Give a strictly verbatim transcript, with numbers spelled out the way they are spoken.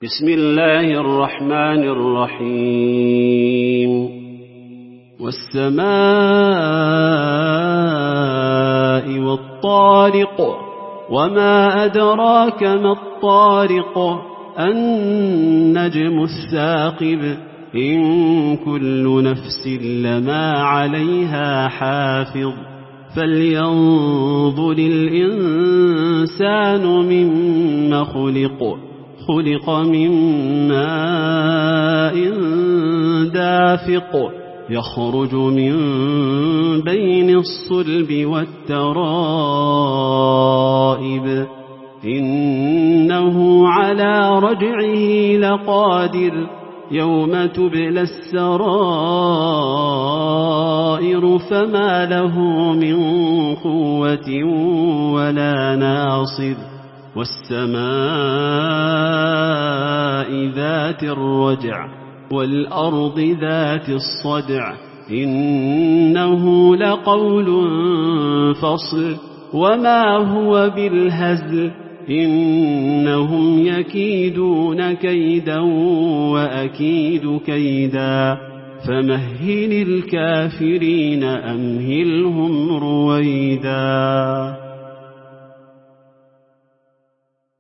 بسم الله الرحمن الرحيم والسماء والطارق وما أدراك ما الطارق النجم الثاقب إن كل نفس لما عليها حافظ فلينظر الإنسان مما خلق خلق من ماء دافق يخرج من بين الصلب والترائب إنه على رجعه لقادر يوم تبلى السرائر فما له من قوة ولا ناصر والسماء ذات الرجع والأرض ذات الصدع إنه لقول فصل وما هو بالهزل إنهم يكيدون كيدا وأكيد كيدا فمهل الكافرين أمهلهم رويدا.